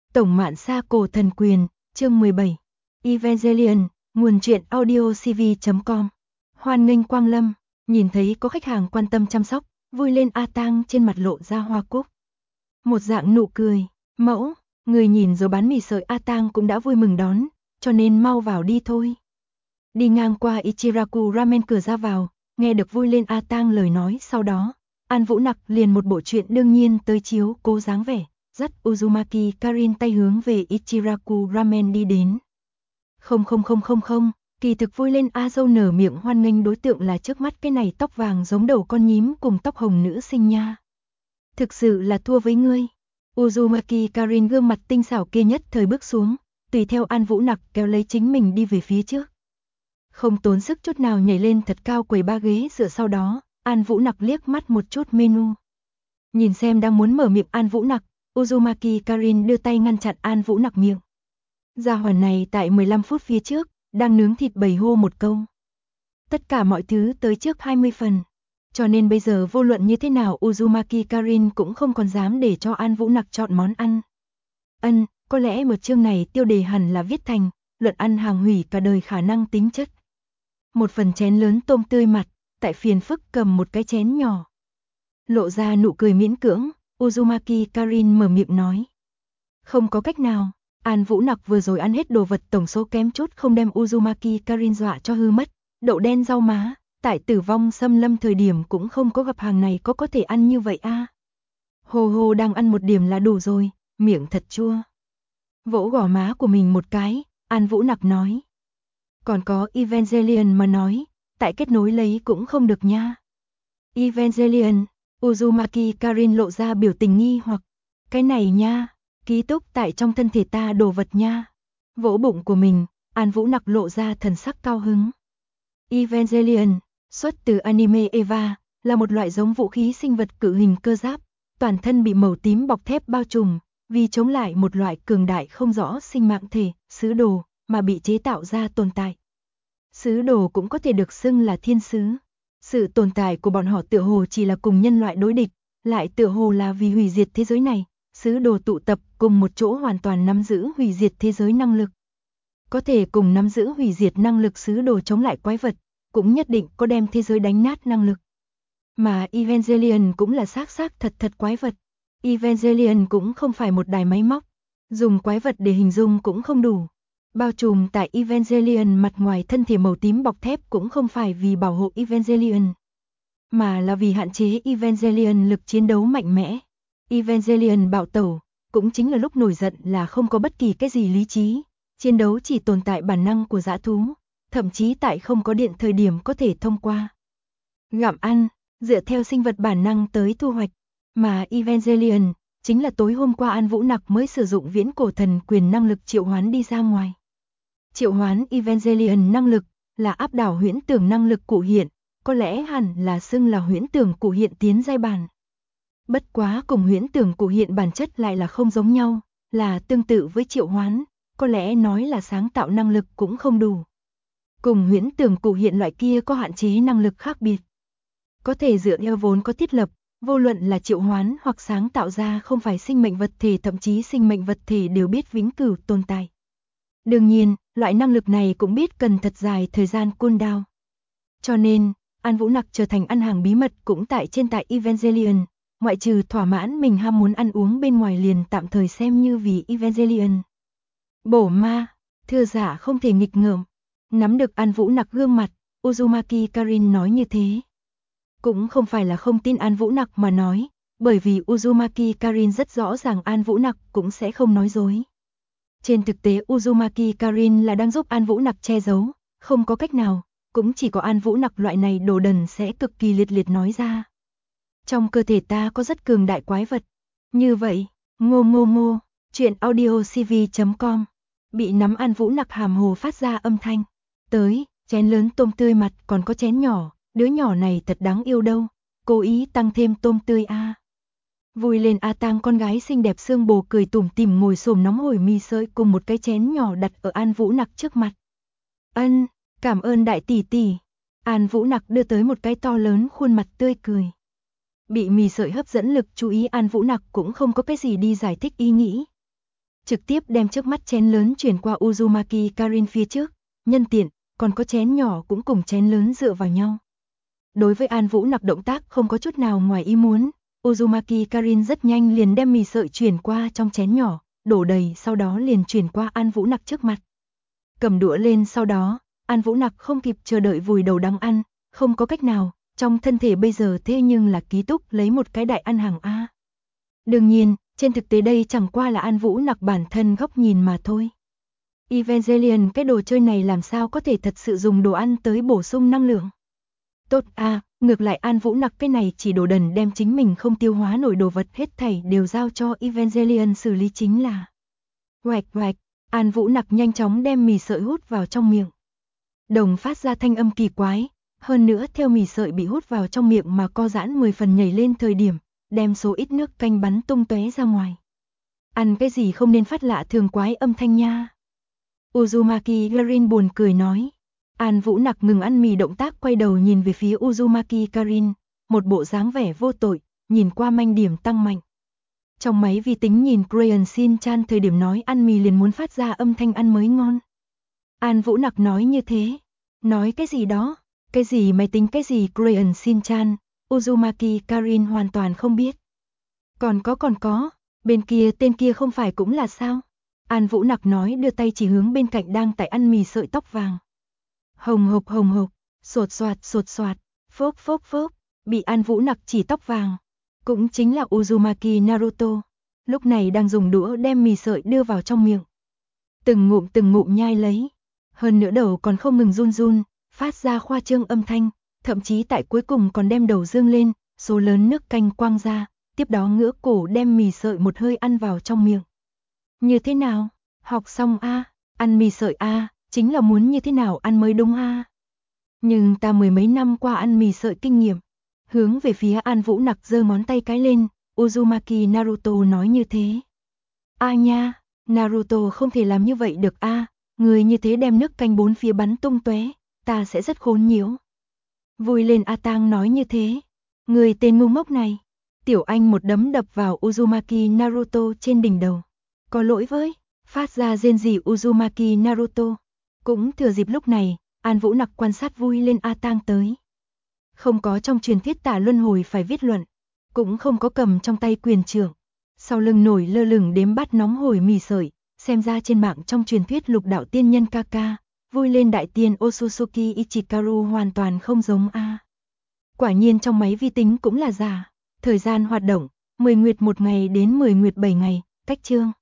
Tổng Mạn Sa Cổ Thần Quyền, chương 17. Evangelion, nguồn truyện audiocv.com. Hoan nghênh quang lâm, nhìn thấy có khách hàng quan tâm chăm sóc, vui lên A Tang trên mặt lộ ra hoa cúc. Một dạng nụ cười, mẫu, người nhìn rồi bán mì sợi A Tang cũng đã vui mừng đón, cho nên mau vào đi thôi. Đi ngang qua Ichiraku Ramen cửa ra vào, nghe được vui lên A Tang lời nói sau đó, An Vũ Nặc liền một bộ chuyện đương nhiên tới chiếu cố dáng vẻ, dắt Uzumaki Karin tay hướng về Ichiraku Ramen đi đến. Không, kỳ thực vui lên A dâu nở miệng hoan nghênh đối tượng là trước mắt cái này tóc vàng giống đầu con nhím cùng tóc hồng nữ sinh nha. Thực sự là thua với ngươi. Uzumaki Karin gương mặt tinh xảo kia nhất thời bước xuống, tùy theo An Vũ Nặc kéo lấy chính mình đi về phía trước. Không tốn sức chút nào nhảy lên thật cao quầy ba ghế dựa, sau đó, An Vũ Nặc liếc mắt một chút menu. Nhìn xem đang muốn mở miệng An Vũ Nặc, Uzumaki Karin đưa tay ngăn chặn An Vũ Nặc miệng. Gia hỏa này tại 15 phút phía trước, đang nướng thịt bầy hô một câu. Tất cả mọi thứ tới trước 20 phần. Cho nên bây giờ vô luận như thế nào Uzumaki Karin cũng không còn dám để cho An Vũ Nặc chọn món ăn. Có lẽ một chương này tiêu đề hẳn là viết thành, luận ăn hàng hủy cả đời khả năng tính chất. Một phần chén lớn tôm tươi mặt, tại phiền phức cầm một cái chén nhỏ. Lộ ra nụ cười miễn cưỡng, Uzumaki Karin mở miệng nói. Không có cách nào, An Vũ Nặc vừa rồi ăn hết đồ vật tổng số kém chút không đem Uzumaki Karin dọa cho hư mất. Đậu đen rau má, tại tử vong xâm lâm thời điểm cũng không có gặp hàng này có thể ăn như vậy a. Hồ đang ăn một điểm là đủ rồi, miệng thật chua. Vỗ gò má của mình một cái, An Vũ Nặc nói. Còn có Evangelion mà nói, tại kết nối lấy cũng không được nha. Evangelion, Uzumaki Karin lộ ra biểu tình nghi hoặc. Cái này nha, ký túc tại trong thân thể ta đồ vật nha. Vỗ bụng của mình, An Vũ Nặc lộ ra thần sắc cao hứng. Evangelion, xuất từ anime Eva, là một loại giống vũ khí sinh vật cự hình cơ giáp, toàn thân bị màu tím bọc thép bao trùm, vì chống lại một loại cường đại không rõ sinh mạng thể, sứ đồ, mà bị chế tạo ra tồn tại. Sứ đồ cũng có thể được xưng là thiên sứ. Sự tồn tại của bọn họ tựa hồ chỉ là cùng nhân loại đối địch, lại tựa hồ là vì hủy diệt thế giới này, sứ đồ tụ tập cùng một chỗ hoàn toàn nắm giữ hủy diệt thế giới năng lực. Có thể cùng nắm giữ hủy diệt năng lực sứ đồ chống lại quái vật, cũng nhất định có đem thế giới đánh nát năng lực. Mà Evangelion cũng là xác thật quái vật. Evangelion cũng không phải một đài máy móc, dùng quái vật để hình dung cũng không đủ. Bao trùm tại Evangelion mặt ngoài thân thể màu tím bọc thép cũng không phải vì bảo hộ Evangelion, mà là vì hạn chế Evangelion lực chiến đấu mạnh mẽ. Evangelion bạo tẩu, cũng chính là lúc nổi giận là không có bất kỳ cái gì lý trí, chiến đấu chỉ tồn tại bản năng của dã thú, thậm chí tại không có điện thời điểm có thể thông qua. Gặm ăn, dựa theo sinh vật bản năng tới thu hoạch, mà Evangelion chính là tối hôm qua An Vũ Nặc mới sử dụng viễn cổ thần quyền năng lực triệu hoán đi ra ngoài. Triệu hoán Evangelion năng lực là áp đảo huyễn tưởng năng lực cụ hiện, có lẽ hẳn là xưng là huyễn tưởng cụ hiện tiến giai bản. Bất quá cùng huyễn tưởng cụ hiện bản chất lại là không giống nhau, là tương tự với triệu hoán, có lẽ nói là sáng tạo năng lực cũng không đủ. Cùng huyễn tưởng cụ hiện loại kia có hạn chế năng lực khác biệt. Có thể dựa theo vốn có thiết lập, vô luận là triệu hoán hoặc sáng tạo ra không phải sinh mệnh vật thể, thậm chí sinh mệnh vật thể đều biết vĩnh cửu tồn tại. Đương nhiên, loại năng lực này cũng biết cần thật dài thời gian cooldown. Cho nên, An Vũ Nặc trở thành ăn hàng bí mật cũng tại Evangelion, ngoại trừ thỏa mãn mình ham muốn ăn uống bên ngoài liền tạm thời xem như vì Evangelion. Bổ ma, thưa giả không thể nghịch ngợm. Nắm được An Vũ Nặc gương mặt, Uzumaki Karin nói như thế. Cũng không phải là không tin An Vũ Nặc mà nói, bởi vì Uzumaki Karin rất rõ ràng An Vũ Nặc cũng sẽ không nói dối. Trên thực tế Uzumaki Karin là đang giúp An Vũ Nặc che giấu, không có cách nào, cũng chỉ có An Vũ Nặc loại này đồ đần sẽ cực kỳ liệt nói ra. Trong cơ thể ta có rất cường đại quái vật. Như vậy, ngô, chuyện audiocv.com, bị nắm An Vũ Nặc hàm hồ phát ra âm thanh. Tới, chén lớn tôm tươi mặt còn có chén nhỏ, đứa nhỏ này thật đáng yêu đâu, cố ý tăng thêm tôm tươi a. Vui lên A Tang con gái xinh đẹp xương bồ cười tủm tỉm ngồi xổm nóng hổi mì sợi cùng một cái chén nhỏ đặt ở An Vũ Nặc trước mặt. Cảm ơn đại tỷ tỷ. An Vũ Nặc đưa tới một cái to lớn khuôn mặt tươi cười. Bị mì sợi hấp dẫn lực chú ý An Vũ Nặc cũng không có cái gì đi giải thích ý nghĩ. trực tiếp đem trước mắt chén lớn chuyển qua Uzumaki Karin phía trước, nhân tiện, còn có chén nhỏ cũng cùng chén lớn dựa vào nhau. Đối với An Vũ Nặc động tác không có chút nào ngoài ý muốn, Uzumaki Karin rất nhanh liền đem mì sợi chuyển qua trong chén nhỏ, đổ đầy sau đó liền chuyển qua An Vũ Nặc trước mặt. Cầm đũa lên sau đó, An Vũ Nặc không kịp chờ đợi vùi đầu đắng ăn, không có cách nào, trong thân thể bây giờ thế nhưng là ký túc lấy một cái đại ăn hàng A. Đương nhiên, trên thực tế đây chẳng qua là An Vũ Nặc bản thân góc nhìn mà thôi. Evangelion, cái đồ chơi này làm sao có thể thật sự dùng đồ ăn tới bổ sung năng lượng. Tốt a, ngược lại An Vũ Nặc cái này chỉ đồ đần đem chính mình không tiêu hóa nổi đồ vật hết thảy đều giao cho Evangelion xử lý chính là. Oạch oạch, An Vũ Nặc nhanh chóng đem mì sợi hút vào trong miệng. Đồng phát ra thanh âm kỳ quái, hơn nữa theo mì sợi bị hút vào trong miệng mà co giãn 10 phần nhảy lên thời điểm, đem số ít nước canh bắn tung tóe ra ngoài. Ăn cái gì không nên phát lạ thường quái âm thanh nha. Uzumaki Karin buồn cười nói. An Vũ Nặc ngừng ăn mì động tác quay đầu nhìn về phía Uzumaki Karin, một bộ dáng vẻ vô tội, nhìn qua manh điểm tăng mạnh. Trong máy vi tính nhìn Crayon Shin-chan thời điểm nói ăn mì liền muốn phát ra âm thanh ăn mới ngon. An Vũ Nặc nói như thế. Nói cái gì đó? Cái gì máy tính cái gì Crayon Shin-chan? Uzumaki Karin hoàn toàn không biết. Còn có, bên kia tên kia không phải cũng là sao? An Vũ Nặc nói đưa tay chỉ hướng bên cạnh đang tại ăn mì sợi tóc vàng. Hồng hộc, sột soạt, phốp, bị An Vũ Nặc chỉ tóc vàng. Cũng chính là Uzumaki Naruto, lúc này đang dùng đũa đem mì sợi đưa vào trong miệng. Từng ngụm nhai lấy, hơn nữa đầu còn không ngừng run, phát ra khoa trương âm thanh, thậm chí tại cuối cùng còn đem đầu dương lên, số lớn nước canh quang ra, tiếp đó ngửa cổ đem mì sợi một hơi ăn vào trong miệng. Như thế nào? Học xong a, ăn mì sợi a, chính là muốn như thế nào ăn mới đúng a. Nhưng ta mười mấy năm qua ăn mì sợi kinh nghiệm. Hướng về phía An Vũ Nặc giơ ngón tay cái lên, Uzumaki Naruto nói như thế. A nha, Naruto không thể làm như vậy được a, người như thế đem nước canh bốn phía bắn tung tóe, ta sẽ rất khốn nhiễu. Vui lên A Tang nói như thế. Người tên ngu ngốc này. Tiểu Anh một đấm đập vào Uzumaki Naruto trên đỉnh đầu. Có lỗi với, phát ra rên rỉ Uzumaki Naruto. Cũng thừa dịp lúc này, An Vũ Nặc quan sát vui lên A Tang tới. Không có trong truyền thuyết tả luân hồi phải viết luận, cũng không có cầm trong tay quyền trượng. Sau lưng nổi lơ lửng đếm bát nóng hổi mì sợi, xem ra trên mạng trong truyền thuyết lục đạo tiên nhân Kaka, vui lên đại tiên Otsutsuki Ichikaru hoàn toàn không giống a. Quả nhiên trong máy vi tính cũng là giả. Thời gian hoạt động, 10 nguyệt 1 ngày đến 10 nguyệt 7 ngày, cách chương.